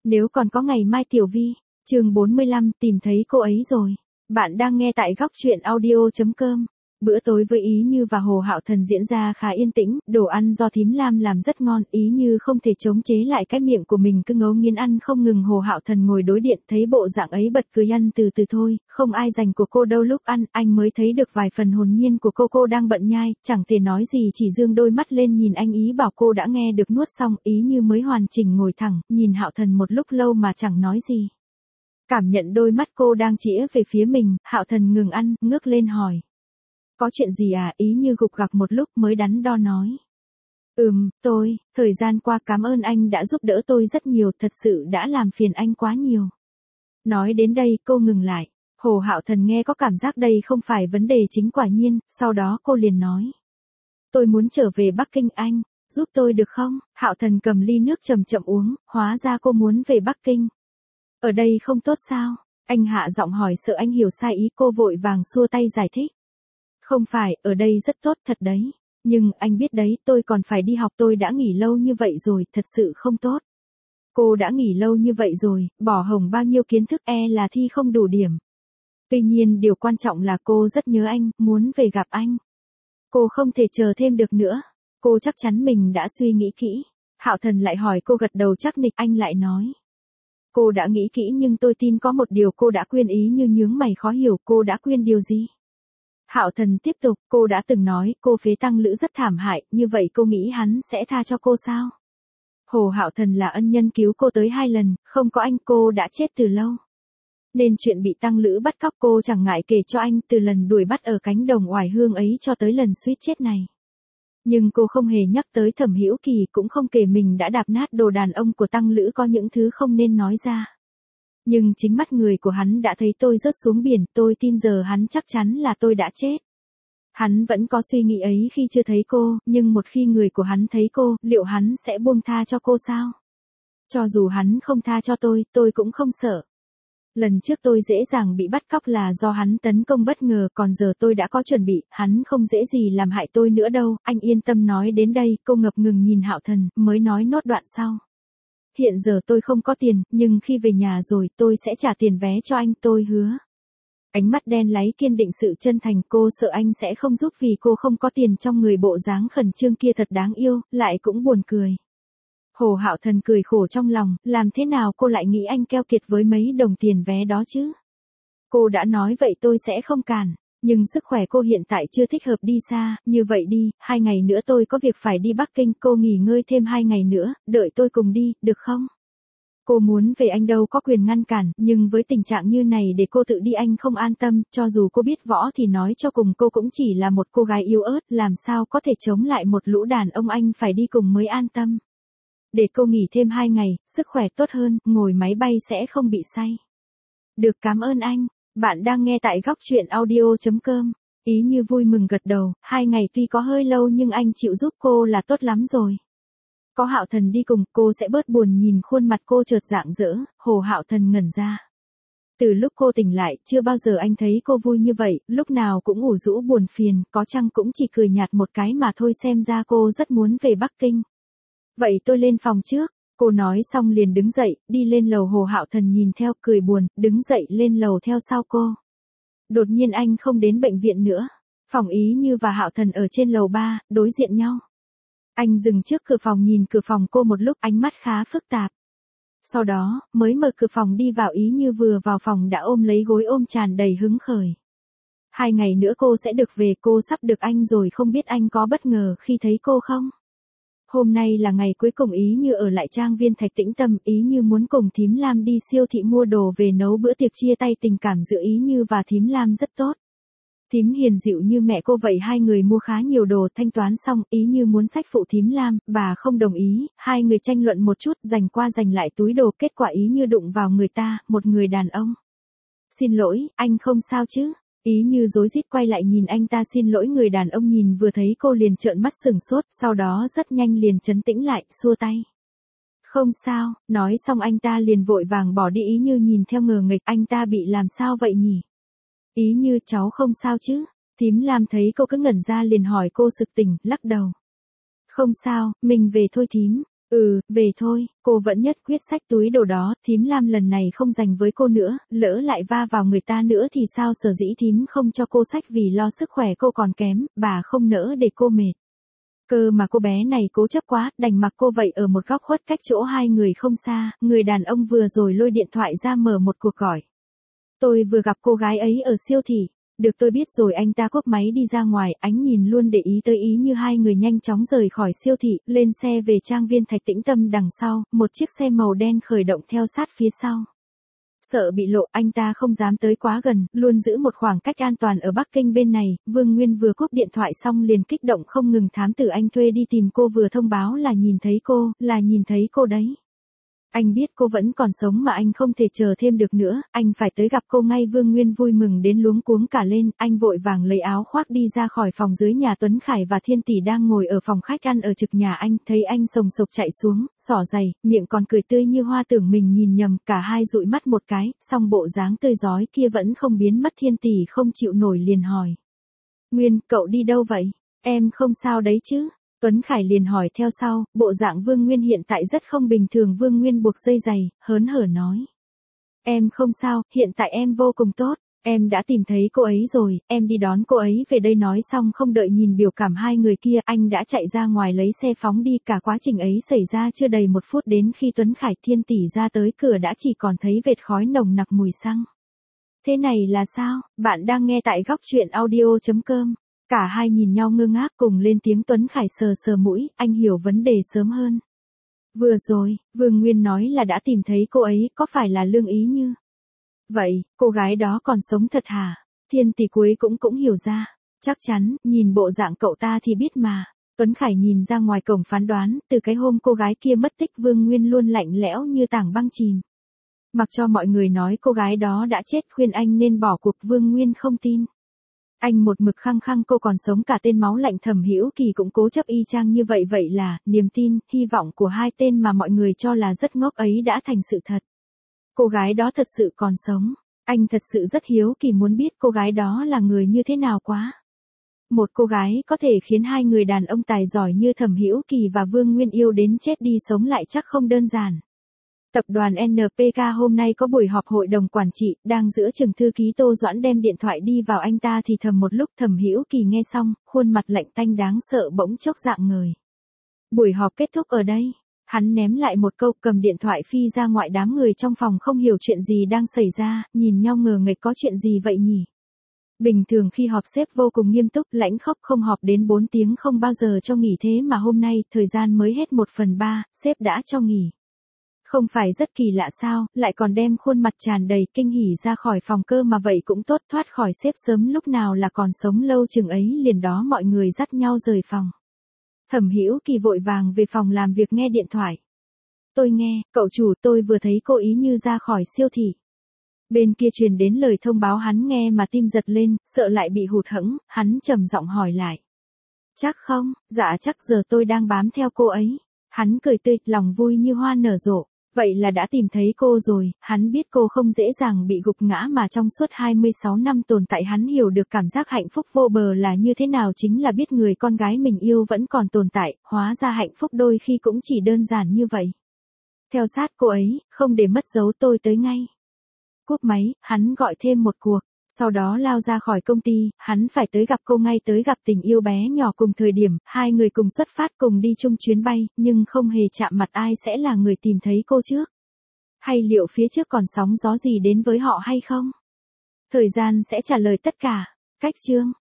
Nếu còn có ngày mai Tiểu Vi, chương 45 tìm thấy cô ấy rồi. Bạn đang nghe tại góc truyện audio.com. Bữa tối với Ý Như và Hồ Hạo Thần diễn ra khá yên tĩnh, đồ ăn do thím Lam làm rất ngon, Ý Như không thể chống chế lại cái miệng của mình cứ ngấu nghiến ăn không ngừng. Hồ Hạo Thần ngồi đối điện thấy bộ dạng ấy bật cười ăn từ từ thôi, không ai giành của cô đâu. Lúc ăn, anh mới thấy được vài phần hồn nhiên của cô đang bận nhai, chẳng thể nói gì chỉ dương đôi mắt lên nhìn anh. Ý bảo cô đã nghe được nuốt xong, Ý Như mới hoàn chỉnh ngồi thẳng, nhìn Hạo Thần một lúc lâu mà chẳng nói gì. Cảm nhận đôi mắt cô đang chĩa về phía mình, Hạo Thần ngừng ăn, ngước lên hỏi. Có chuyện gì à? Ý Như gục gặc một lúc mới đắn đo nói. Thời gian qua cảm ơn anh đã giúp đỡ tôi rất nhiều, thật sự đã làm phiền anh quá nhiều. Nói đến đây cô ngừng lại. Hồ Hạo Thần nghe có cảm giác đây không phải vấn đề chính quả nhiên, sau đó cô liền nói. Tôi muốn trở về Bắc Kinh, anh, giúp tôi được không? Hạo Thần cầm ly nước chậm chậm uống, hóa ra cô muốn về Bắc Kinh. Ở đây không tốt sao? Anh hạ giọng hỏi sợ anh hiểu sai ý, cô vội vàng xua tay giải thích. Không phải, ở đây rất tốt thật đấy. Nhưng anh biết đấy, tôi còn phải đi học, tôi đã nghỉ lâu như vậy rồi, thật sự không tốt. Cô đã nghỉ lâu như vậy rồi, bỏ hồng bao nhiêu kiến thức là thi không đủ điểm. Tuy nhiên điều quan trọng là cô rất nhớ anh, muốn về gặp anh. Cô không thể chờ thêm được nữa. Cô chắc chắn mình đã suy nghĩ kỹ. Hạo Thần lại hỏi cô gật đầu chắc nịch, anh lại nói. Cô đã nghĩ kỹ nhưng tôi tin có một điều cô đã quên. Ý Như nhướng mày khó hiểu, cô đã quên điều gì? Hạo Thần tiếp tục, cô đã từng nói cô phế Tăng Lữ rất thảm hại, như vậy cô nghĩ hắn sẽ tha cho cô sao? Hồ Hạo Thần là ân nhân cứu cô tới 2 lần, không có anh cô đã chết từ lâu. Nên chuyện bị Tăng Lữ bắt cóc cô chẳng ngại kể cho anh, từ lần đuổi bắt ở cánh đồng oải hương ấy cho tới lần suýt chết này. Nhưng cô không hề nhắc tới Thẩm Hữu Kỳ, cũng không kể mình đã đạp nát đồ đàn ông của Tăng Lữ, có những thứ không nên nói ra. Nhưng chính mắt người của hắn đã thấy tôi rớt xuống biển, tôi tin giờ hắn chắc chắn là tôi đã chết. Hắn vẫn có suy nghĩ ấy khi chưa thấy cô, nhưng một khi người của hắn thấy cô, liệu hắn sẽ buông tha cho cô sao? Cho dù hắn không tha cho tôi cũng không sợ. Lần trước tôi dễ dàng bị bắt cóc là do hắn tấn công bất ngờ, còn giờ tôi đã có chuẩn bị, hắn không dễ gì làm hại tôi nữa đâu, anh yên tâm. Nói đến đây, cô ngập ngừng nhìn Hạo Thần, mới nói nốt đoạn sau. Hiện giờ tôi không có tiền, nhưng khi về nhà rồi tôi sẽ trả tiền vé cho anh, tôi hứa. Ánh mắt đen láy kiên định sự chân thành, cô sợ anh sẽ không giúp vì cô không có tiền. Trong người bộ dáng khẩn trương kia thật đáng yêu, lại cũng buồn cười. Hồ Hạo Thần cười khổ trong lòng, làm thế nào cô lại nghĩ anh keo kiệt với mấy đồng tiền vé đó chứ? Cô đã nói vậy tôi sẽ không cản. Nhưng sức khỏe cô hiện tại chưa thích hợp đi xa, như vậy đi, 2 ngày nữa tôi có việc phải đi Bắc Kinh, cô nghỉ ngơi thêm 2 ngày nữa, đợi tôi cùng đi, được không? Cô muốn về anh đâu có quyền ngăn cản, nhưng với tình trạng như này để cô tự đi anh không an tâm, cho dù cô biết võ thì nói cho cùng cô cũng chỉ là một cô gái yếu ớt, làm sao có thể chống lại một lũ đàn ông, anh phải đi cùng mới an tâm. Để cô nghỉ thêm 2 ngày, sức khỏe tốt hơn, ngồi máy bay sẽ không bị say. Được, cảm ơn anh. Bạn đang nghe tại góc truyện audio.com. Ý Như vui mừng gật đầu, 2 ngày tuy có hơi lâu nhưng anh chịu giúp cô là tốt lắm rồi. Có Hạo Thần đi cùng, cô sẽ bớt buồn. Nhìn khuôn mặt cô chợt rạng rỡ, Hồ Hạo Thần ngẩn ra. Từ lúc cô tỉnh lại, chưa bao giờ anh thấy cô vui như vậy, lúc nào cũng ủ rũ buồn phiền, có chăng cũng chỉ cười nhạt một cái mà thôi. Xem ra cô rất muốn về Bắc Kinh. Vậy tôi lên phòng trước. Cô nói xong liền đứng dậy, đi lên lầu. Hồ Hạo Thần nhìn theo, cười buồn, đứng dậy lên lầu theo sau cô. Đột nhiên anh không đến bệnh viện nữa. Phòng Ý Như và Hạo Thần ở trên lầu 3, đối diện nhau. Anh dừng trước cửa phòng nhìn cửa phòng cô một lúc, ánh mắt khá phức tạp. Sau đó, mới mở cửa phòng đi vào. Ý Như vừa vào phòng đã ôm lấy gối, ôm tràn đầy hứng khởi. 2 ngày nữa cô sẽ được về, cô sắp được anh rồi, không biết anh có bất ngờ khi thấy cô không? Hôm nay là ngày cuối cùng Ý Như ở lại trang viên Thạch Tĩnh Tâm, Ý Như muốn cùng thím Lam đi siêu thị mua đồ về nấu bữa tiệc chia tay. Tình cảm giữa Ý Như và thím Lam rất tốt. Thím hiền dịu như mẹ cô vậy, 2 người mua khá nhiều đồ. Thanh toán xong, Ý Như muốn xách phụ thím Lam, bà không đồng ý, 2 người tranh luận một chút, giành qua giành lại túi đồ, kết quả Ý Như đụng vào người ta, một người đàn ông. Xin lỗi, anh không sao chứ? Ý Như rối rít quay lại nhìn anh ta. Xin lỗi. Người đàn ông nhìn vừa thấy cô liền trợn mắt sừng sốt, sau đó rất nhanh liền trấn tĩnh lại, xua tay. Không sao, nói xong anh ta liền vội vàng bỏ đi. Ý Như nhìn theo ngờ nghịch, anh ta bị làm sao vậy nhỉ? Ý Như, cháu không sao chứ? Thím Lam thấy cô cứ ngẩn ra liền hỏi cô sực tỉnh, lắc đầu. Không sao, mình về thôi thím. Về thôi, cô vẫn nhất quyết xách túi đồ đó, thím Lam lần này không dành với cô nữa, lỡ lại va vào người ta nữa thì sao, sở dĩ thím không cho cô xách vì lo sức khỏe cô còn kém, bà không nỡ để cô mệt. Cơ mà cô bé này cố chấp quá, đành mặc cô vậy ở một góc khuất cách chỗ hai người không xa, người đàn ông vừa rồi lôi điện thoại ra mở một cuộc gọi. Tôi vừa gặp cô gái ấy ở siêu thị. Được tôi biết rồi, anh ta cúp máy đi ra ngoài, ánh nhìn luôn để ý tới ý như hai người nhanh chóng rời khỏi siêu thị, lên xe về trang viên Thạch Tĩnh Tâm đằng sau, một chiếc xe màu đen khởi động theo sát phía sau. Sợ bị lộ, anh ta không dám tới quá gần, luôn giữ một khoảng cách an toàn ở Bắc Kinh bên này. Vương Nguyên vừa cúp điện thoại xong liền kích động không ngừng, thám tử anh thuê đi tìm cô vừa thông báo là nhìn thấy cô đấy. Anh biết cô vẫn còn sống mà anh không thể chờ thêm được nữa, anh phải tới gặp cô ngay. Vương Nguyên vui mừng đến luống cuống cả lên, anh vội vàng lấy áo khoác đi ra khỏi phòng dưới nhà. Tuấn Khải và Thiên Tỷ đang ngồi ở phòng khách ăn ở trực nhà anh, thấy anh sồng sộc chạy xuống, xỏ giày, miệng còn cười tươi như hoa, tưởng mình nhìn nhầm, cả hai dụi mắt một cái, song bộ dáng tươi rói kia vẫn không biến mất. Thiên Tỷ không chịu nổi liền hỏi: Nguyên, cậu đi đâu vậy? Em không sao đấy chứ? Tuấn Khải liền hỏi theo sau, bộ dạng Vương Nguyên hiện tại rất không bình thường. Vương Nguyên buộc dây giày, hớn hở nói: Em không sao, hiện tại em vô cùng tốt, em đã tìm thấy cô ấy rồi, em đi đón cô ấy về đây. Nói xong không đợi nhìn biểu cảm hai người kia, anh đã chạy ra ngoài lấy xe phóng đi. Cả quá trình ấy xảy ra chưa đầy 1 phút, đến khi Tuấn Khải Thiên Tỷ ra tới cửa đã chỉ còn thấy vệt khói nồng nặc mùi xăng. Thế này là sao? Bạn đang nghe tại góc truyện audio.com. Cả hai nhìn nhau ngơ ngác cùng lên tiếng. Tuấn Khải sờ sờ mũi, anh hiểu vấn đề sớm hơn. Vừa rồi, Vương Nguyên nói là đã tìm thấy cô ấy, có phải là Lương Ý Như? Vậy, cô gái đó còn sống thật hả? Thiên Tỷ cuối cũng hiểu ra. Chắc chắn, nhìn bộ dạng cậu ta thì biết mà. Tuấn Khải nhìn ra ngoài cổng phán đoán, từ cái hôm cô gái kia mất tích Vương Nguyên luôn lạnh lẽo như tảng băng chìm. Mặc cho mọi người nói cô gái đó đã chết, khuyên anh nên bỏ cuộc, Vương Nguyên không tin. Anh một mực khăng khăng cô còn sống. Cả tên máu lạnh Thẩm Hữu Kỳ cũng cố chấp y chang như vậy. Vậy là, niềm tin, hy vọng của hai tên mà mọi người cho là rất ngốc ấy đã thành sự thật. Cô gái đó thật sự còn sống. Anh thật sự rất hiếu kỳ muốn biết cô gái đó là người như thế nào quá. Một cô gái có thể khiến hai người đàn ông tài giỏi như Thẩm Hữu Kỳ và Vương Nguyên yêu đến chết đi sống lại chắc không đơn giản. Tập đoàn NPK hôm nay có buổi họp hội đồng quản trị, đang giữa chừng thư ký Tô Doãn đem điện thoại đi vào. Anh ta thì thầm một lúc. Thẩm Hữu Kỳ nghe xong, khuôn mặt lạnh tanh đáng sợ bỗng chốc rạng ngời. Buổi họp kết thúc ở đây. Hắn ném lại một câu, cầm điện thoại phi ra ngoại. Đám người trong phòng không hiểu chuyện gì đang xảy ra, nhìn nhau ngờ nghệch, có chuyện gì vậy nhỉ? Bình thường khi họp sếp vô cùng nghiêm túc, lãnh khốc, không họp đến 4 tiếng không bao giờ cho nghỉ, thế mà hôm nay, thời gian mới hết 1/3, sếp đã cho nghỉ. Không phải rất kỳ lạ sao, lại còn đem khuôn mặt tràn đầy kinh hỉ ra khỏi phòng. Cơ mà vậy cũng tốt, thoát khỏi sếp sớm, lúc nào là còn sống lâu chừng ấy. Liền đó mọi người dắt nhau rời phòng. Thẩm Hữu Kỳ vội vàng về phòng làm việc nghe điện thoại. Tôi nghe, cậu chủ, tôi vừa thấy cô Ý Như ra khỏi siêu thị. Bên kia truyền đến lời thông báo, hắn nghe mà tim giật lên, sợ lại bị hụt hẫng, hắn trầm giọng hỏi lại. Chắc không? Dạ chắc, giờ tôi đang bám theo cô ấy. Hắn cười tươi, lòng vui như hoa nở rộ. Vậy là đã tìm thấy cô rồi. Hắn biết cô không dễ dàng bị gục ngã, mà trong suốt 26 năm tồn tại hắn hiểu được cảm giác hạnh phúc vô bờ là như thế nào. Chính là biết người con gái mình yêu vẫn còn tồn tại, hóa ra hạnh phúc đôi khi cũng chỉ đơn giản như vậy. Theo sát cô ấy, không để mất dấu, tôi tới ngay. Cúp máy, hắn gọi thêm một cuộc. Sau đó lao ra khỏi công ty, hắn phải tới gặp cô ngay, tới gặp tình yêu bé nhỏ. Cùng thời điểm, hai người cùng xuất phát, cùng đi chung chuyến bay, nhưng không hề chạm mặt. Ai sẽ là người tìm thấy cô trước? Hay liệu phía trước còn sóng gió gì đến với họ hay không? Thời gian sẽ trả lời tất cả. Cách chương